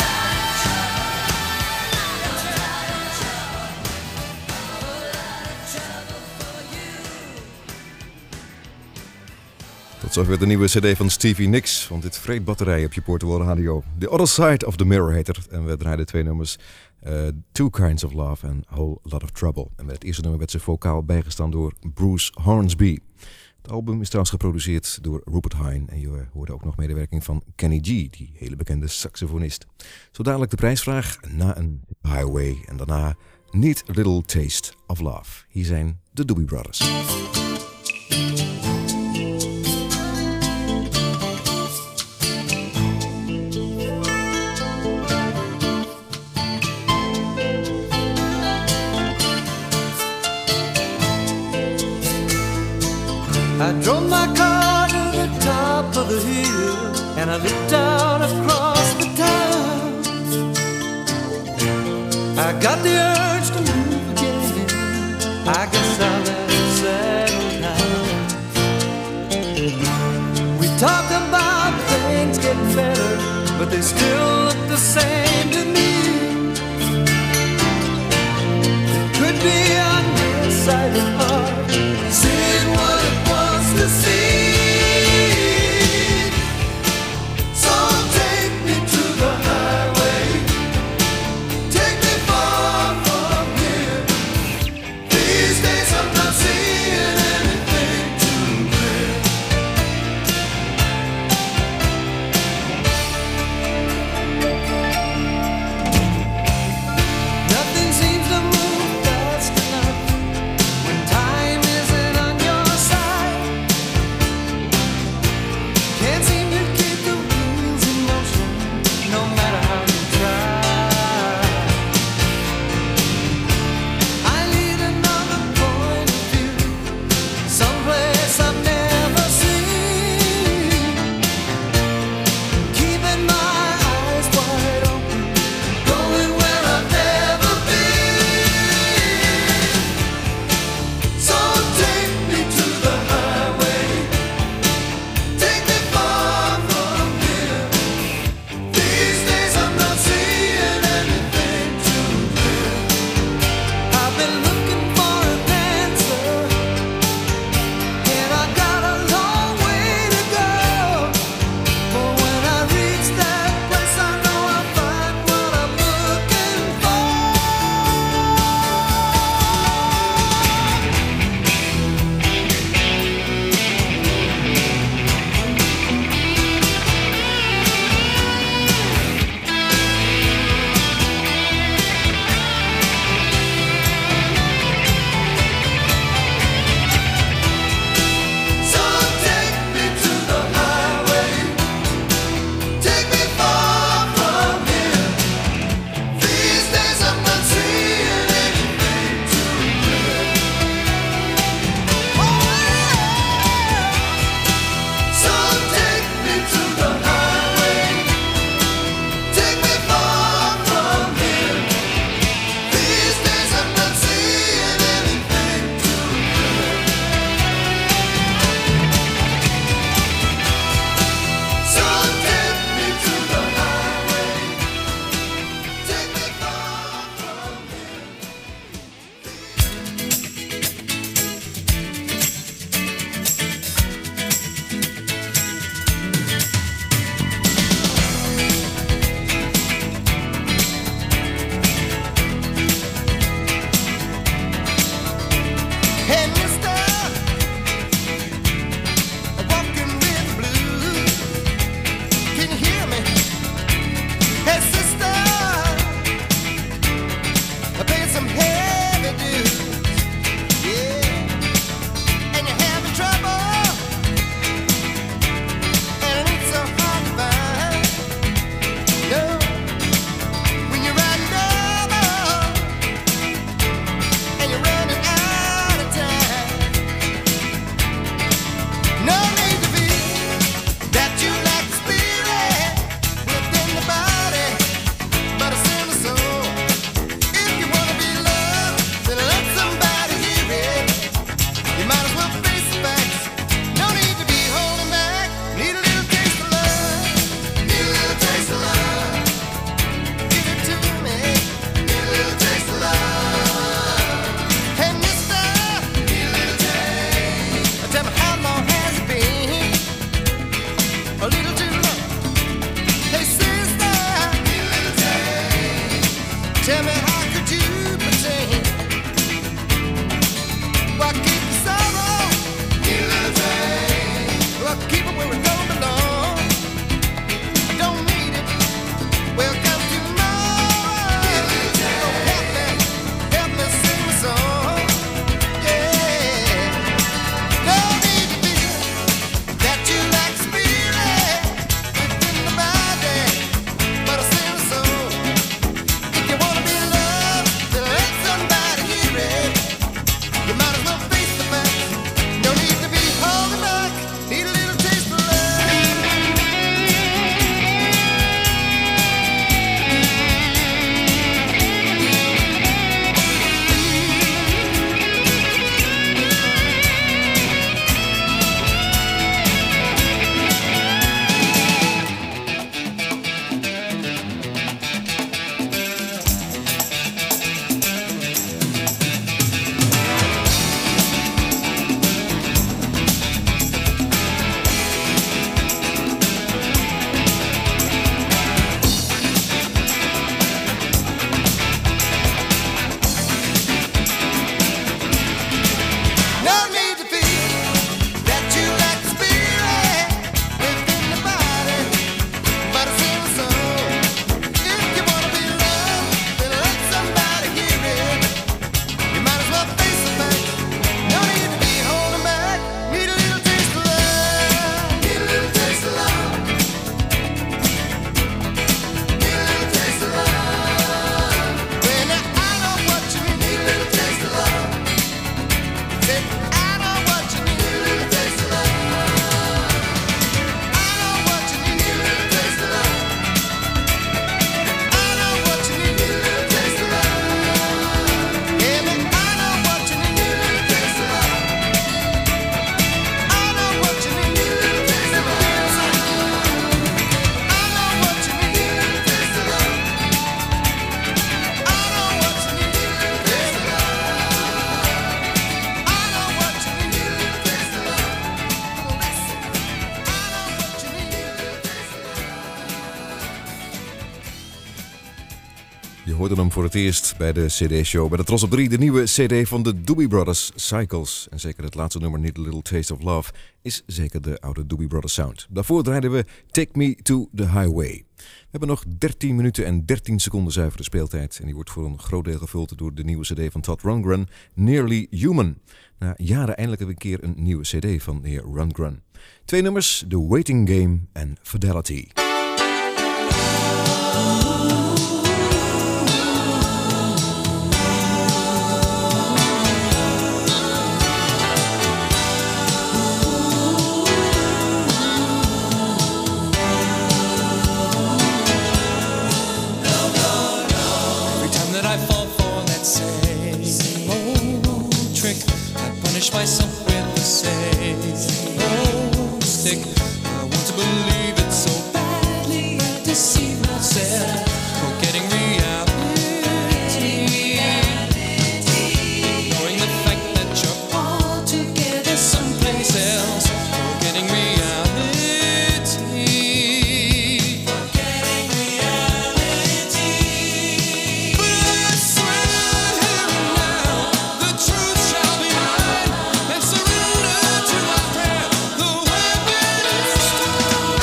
A: Tot zover de nieuwe cd van Stevie Nicks. Want dit vreet batterij op je portable radio. The Other Side of the Mirror heet het. En we draaiden twee nummers. Two Kinds of Love en Whole Lot of Trouble. En met het eerste nummer werd ze vocaal bijgestaan door Bruce Hornsby. Het album is trouwens geproduceerd door Rupert Hine. En je hoorde ook nog medewerking van Kenny G, die hele bekende saxofonist. Zo dadelijk de prijsvraag na een Highway. En daarna Neat Little Taste of Love. Hier zijn de Doobie Brothers.
D: I drove my car to the top of the hill and I looked out across the town. got the urge to move again. I guess I'll let it settle down. We talked about things getting better, but they still look the same to me. It could be a nearsighted heart seeing what it wants to see. So take me to the highway, take me far from here. These days I'm not seeing anything too clear. Nothing seems to move fast enough.
A: Je hoorde hem voor het eerst bij de CD-show. Bij de Tros op 3, de nieuwe CD van de Doobie Brothers, Cycles. En zeker het laatste nummer, Need a Little Taste of Love, is zeker de oude Doobie Brothers sound. Daarvoor draaiden we Take Me to the Highway. We hebben nog 13 minuten en 13 seconden zuivere speeltijd. En die wordt voor een groot deel gevuld door de nieuwe CD van Todd Rundgren, Nearly Human. Na jaren eindelijk een keer een nieuwe CD van de heer Rundgren. 2 nummers, The Waiting Game en Fidelity.
F: Punish myself with the same old stick. I want to believe it so badly. I deceive myself, forgetting reality. Ignoring the fact that you're all together someplace else. Forgetting reality. Forgetting reality. But I swear here and now, the truth shall be mine. And surrender to my prayer. The weapon is still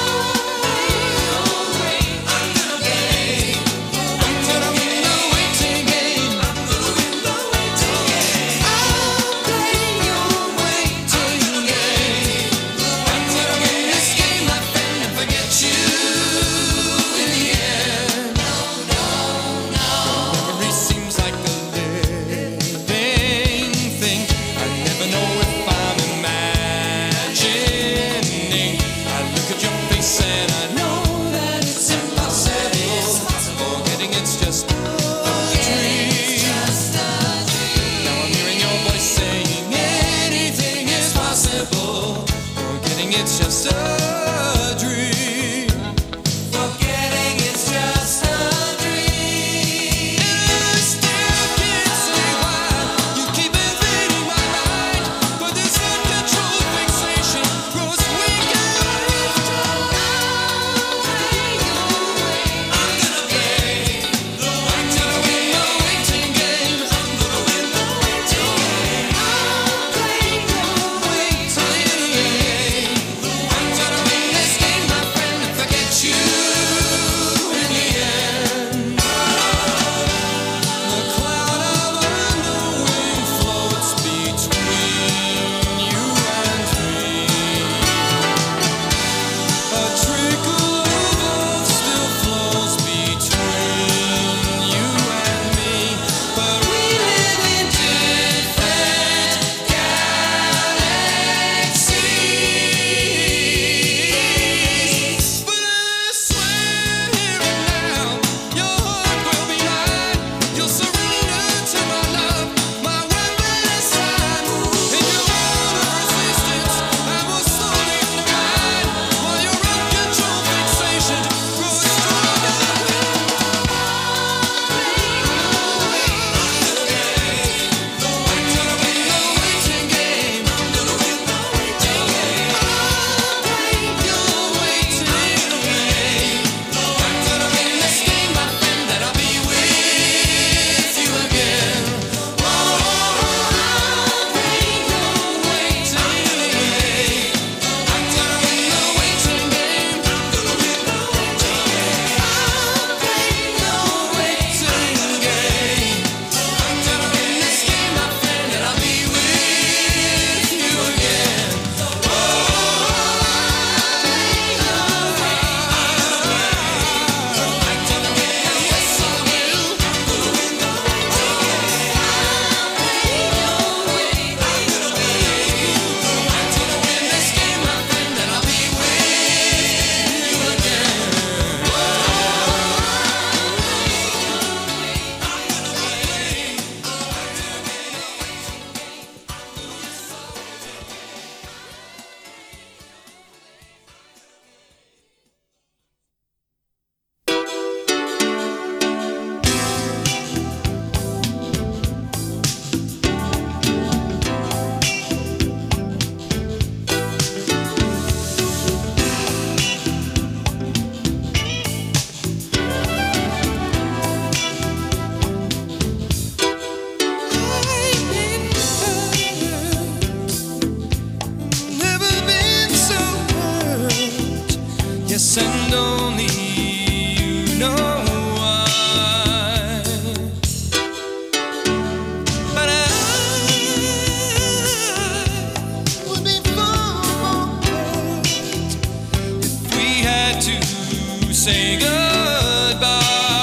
F: I'm gonna play. I'm gonna win the waiting game. I'm gonna win the waiting game. I'll play your waiting game. I'm gonna win this game, my friend, and forget you in the end. Memory seems like a living thing. I never know if I'm imagining. I look at your face and I know that it's impossible. Forgetting it's just a dream. Now I'm hearing your voice saying anything is possible. Forgetting it's just a dream. Forgetting it's just a dream. And I still can't say why you keep invading my mind. But this uncontrolled fixation grows weaker each time. Yes, and only you know why. But I would be fooled if we had to say goodbye.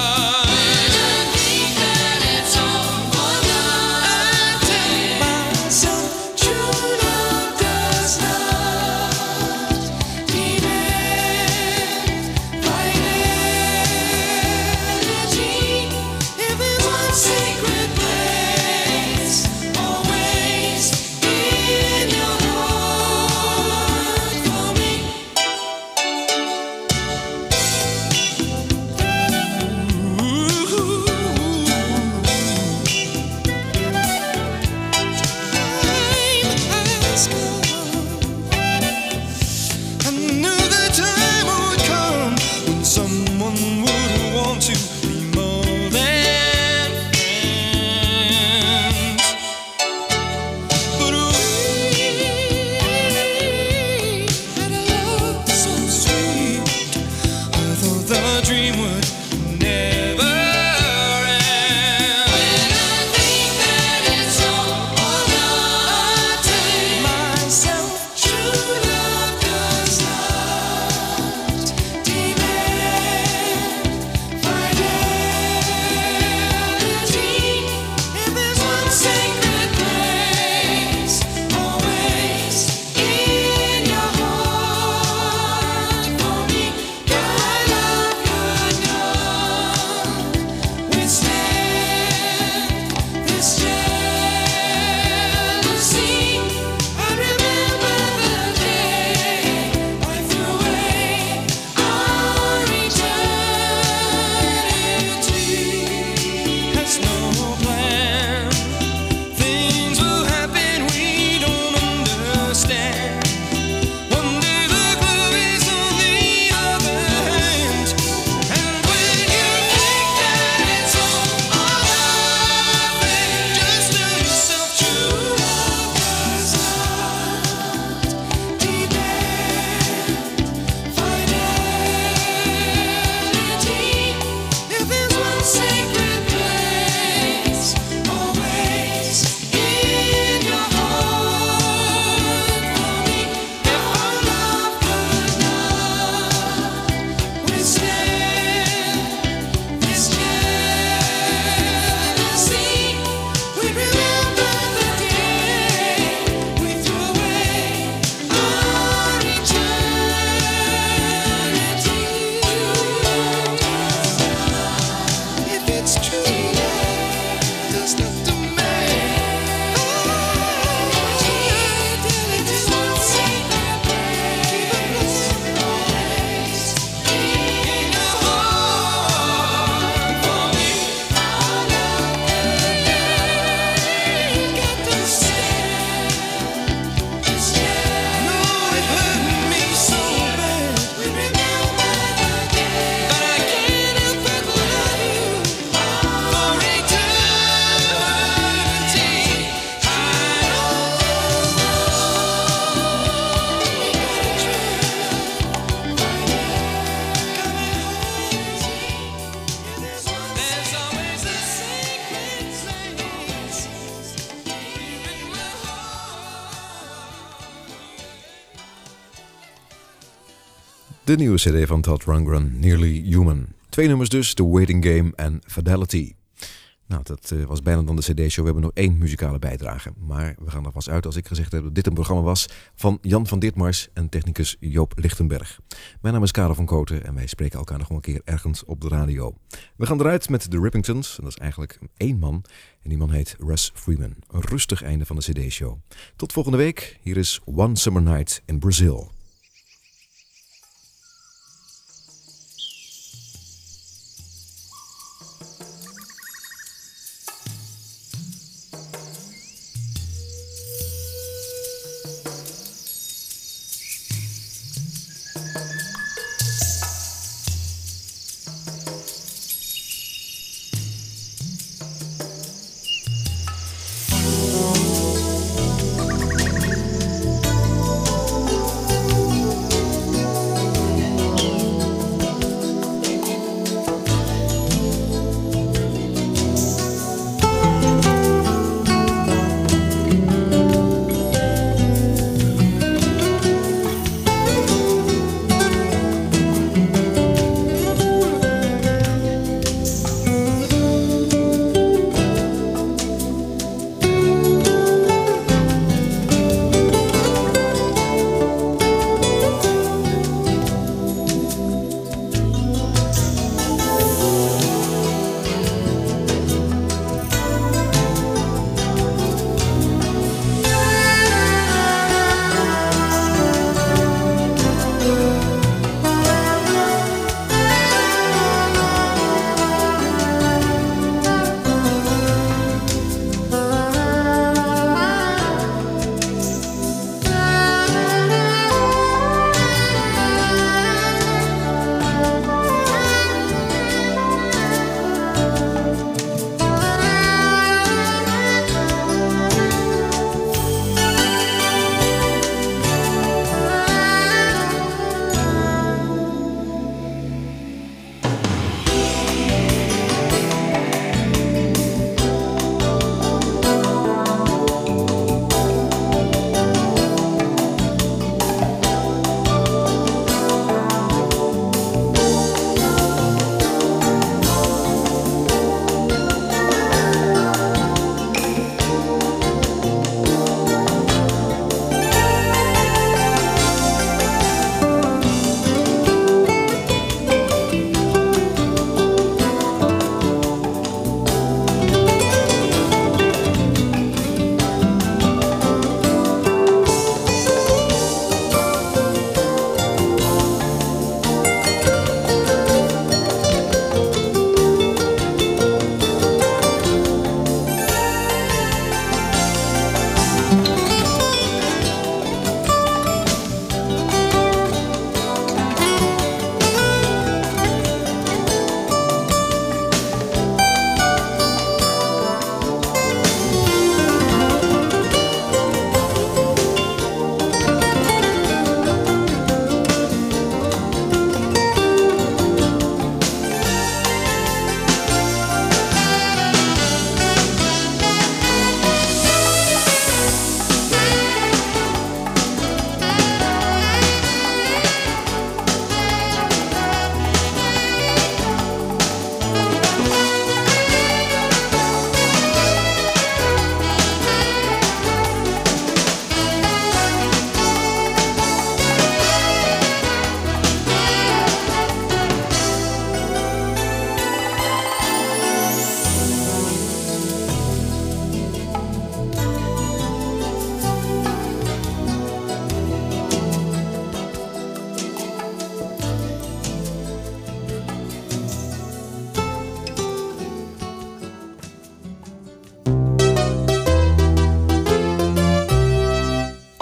A: De nieuwe cd van Todd Rundgren, Nearly Human. 2 nummers dus, The Waiting Game en Fidelity. Nou, dat was bijna dan de cd-show. We hebben nog 1 muzikale bijdrage. Maar we gaan er vast uit als ik gezegd heb dat dit een programma was van Jan van Ditmars en technicus Joop Lichtenberg. Mijn naam is Karel van Kooten en wij spreken elkaar nog een keer ergens op de radio. We gaan eruit met de Rippingtons. En dat is eigenlijk 1 man. En die man heet Russ Freeman. Een rustig einde van de cd-show. Tot volgende week. Hier is One Summer Night in Brazil.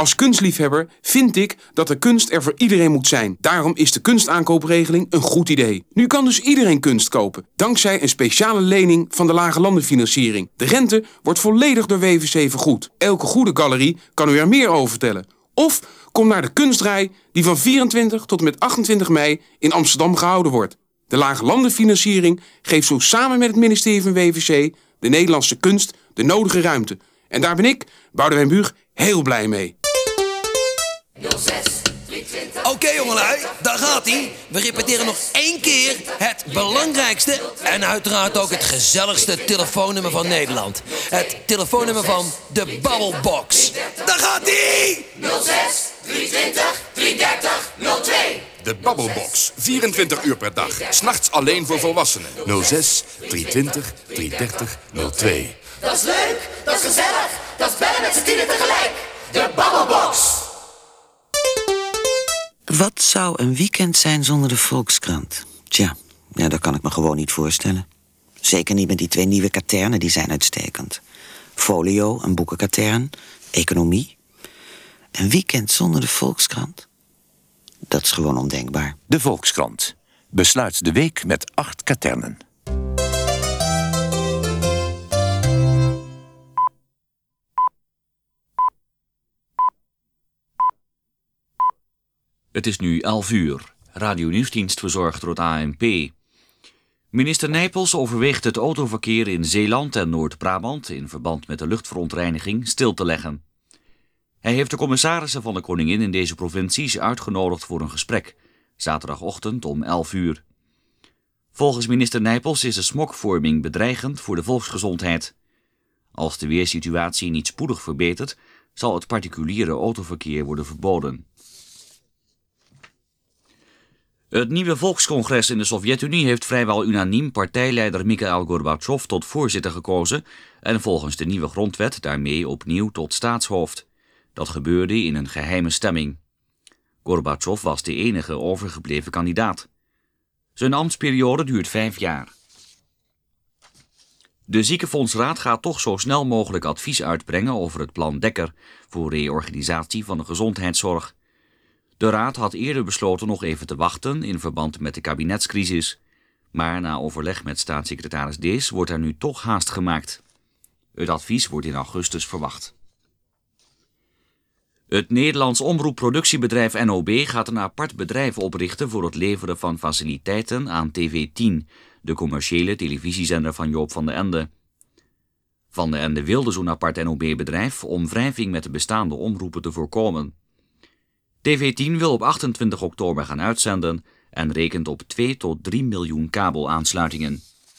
G: Als kunstliefhebber vind ik dat de kunst er voor iedereen moet zijn. Daarom is de kunstaankoopregeling een goed idee. Nu kan dus iedereen kunst kopen, dankzij een speciale lening van de Lage Landenfinanciering. De rente wordt volledig door WVC vergoed. Elke goede galerie kan u er meer over vertellen. Of kom naar de kunstrij die van 24 tot en met 28 mei in Amsterdam gehouden wordt. De Lage Landenfinanciering geeft zo samen met het ministerie van WVC de Nederlandse kunst de nodige ruimte. En daar ben ik, Boudewijn Buug, heel blij mee.
H: Oké, jongelui, daar gaat-ie. We repeteren nog 1 keer het belangrijkste en uiteraard ook het gezelligste telefoonnummer van Nederland. Het telefoonnummer van de Babbelbox. Daar gaat-ie!
B: 06 320 330 02.
I: De Babbelbox, 24 uur per dag. 's Nachts alleen voor volwassenen. 06 320 330 02.
B: Dat is leuk, dat is gezellig, dat is bellen met z'n tienen tegelijk. De Babbelbox.
J: Wat zou een weekend zijn zonder de Volkskrant? Tja, ja, dat kan ik me gewoon niet voorstellen. Zeker niet met die 2 nieuwe katernen, die zijn uitstekend. Folio, een boekenkatern, economie. Een weekend zonder de Volkskrant? Dat is gewoon ondenkbaar.
K: De Volkskrant. Besluit de week met 8 katernen.
L: Het is nu 11 uur. Radio-nieuwsdienst verzorgd door het ANP. Minister Nijpels overweegt het autoverkeer in Zeeland en Noord-Brabant in verband met de luchtverontreiniging stil te leggen. Hij heeft de commissarissen van de Koningin in deze provincies uitgenodigd voor een gesprek, zaterdagochtend om 11 uur. Volgens minister Nijpels is de smogvorming bedreigend voor de volksgezondheid. Als de weersituatie niet spoedig verbetert, zal het particuliere autoverkeer worden verboden. Het nieuwe volkscongres in de Sovjet-Unie heeft vrijwel unaniem partijleider Mikhail Gorbachev tot voorzitter gekozen en volgens de nieuwe grondwet daarmee opnieuw tot staatshoofd. Dat gebeurde in een geheime stemming. Gorbachev was de enige overgebleven kandidaat. Zijn ambtsperiode duurt 5 jaar. De Ziekenfondsraad gaat toch zo snel mogelijk advies uitbrengen over het plan Dekker voor reorganisatie van de gezondheidszorg. De raad had eerder besloten nog even te wachten in verband met de kabinetscrisis. Maar na overleg met staatssecretaris Dees wordt er nu toch haast gemaakt. Het advies wordt in augustus verwacht. Het Nederlands omroepproductiebedrijf NOB gaat een apart bedrijf oprichten voor het leveren van faciliteiten aan TV10, de commerciële televisiezender van Joop van den Ende. Van den Ende wilde zo'n apart NOB-bedrijf om wrijving met de bestaande omroepen te voorkomen. TV10 wil op 28 oktober gaan uitzenden en rekent op 2 tot 3 miljoen kabelaansluitingen.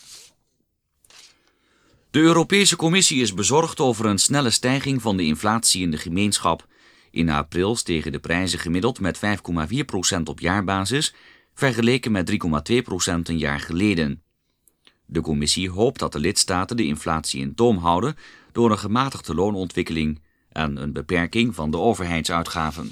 L: De Europese Commissie is bezorgd over een snelle stijging van de inflatie in de gemeenschap. In april stegen de prijzen gemiddeld met 5,4% op jaarbasis, vergeleken met 3,2% een jaar geleden. De Commissie hoopt dat de lidstaten de inflatie in toom houden door een gematigde loonontwikkeling en een beperking van de overheidsuitgaven.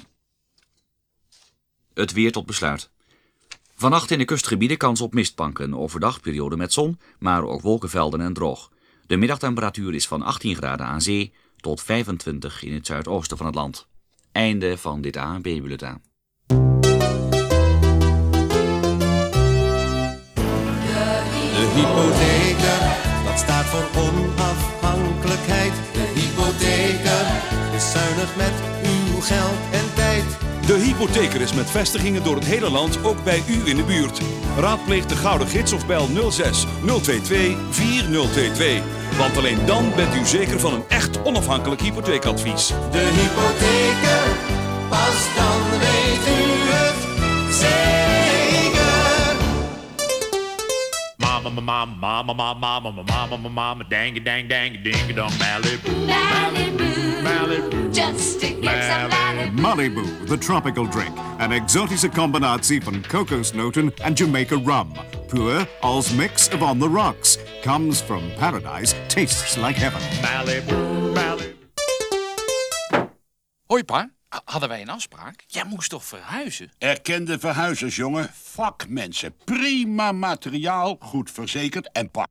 L: Het weer tot besluit. Vannacht in de kustgebieden kans op mistbanken, overdag periode met zon, maar ook wolkenvelden en droog. De middagtemperatuur is van 18 graden aan zee tot 25 in het zuidoosten van het land. Einde van dit ANP-bulletin.
D: De hypotheker, dat staat voor onafhankelijkheid. De hypotheker is zuinig met uw geld en tijd.
M: De hypotheker is met vestigingen door het hele land, ook bij u in de buurt. Raadpleeg de Gouden Gids of bel 06 022 4022. Want alleen dan bent u zeker van een echt onafhankelijk hypotheekadvies.
D: De hypotheker, pas dan weet u het zeker.
N: Mama, mama, mama, mama, mama, mama, mama, dang, dang, dang, ding, dong, Malibu.
B: Malibu,
N: Malibu,
B: just to get some Malibu.
O: Malibu, the tropical drink. Een exotische combinatie van kokosnoten en Jamaica rum. Pure als mix of on the rocks. Comes from paradise, tastes like heaven.
N: Malibu, Malibu.
P: Hoi pa, hadden wij een afspraak? Jij moest toch verhuizen?
Q: Erkende verhuizers, jongen. Vakmensen. Prima materiaal, goed verzekerd en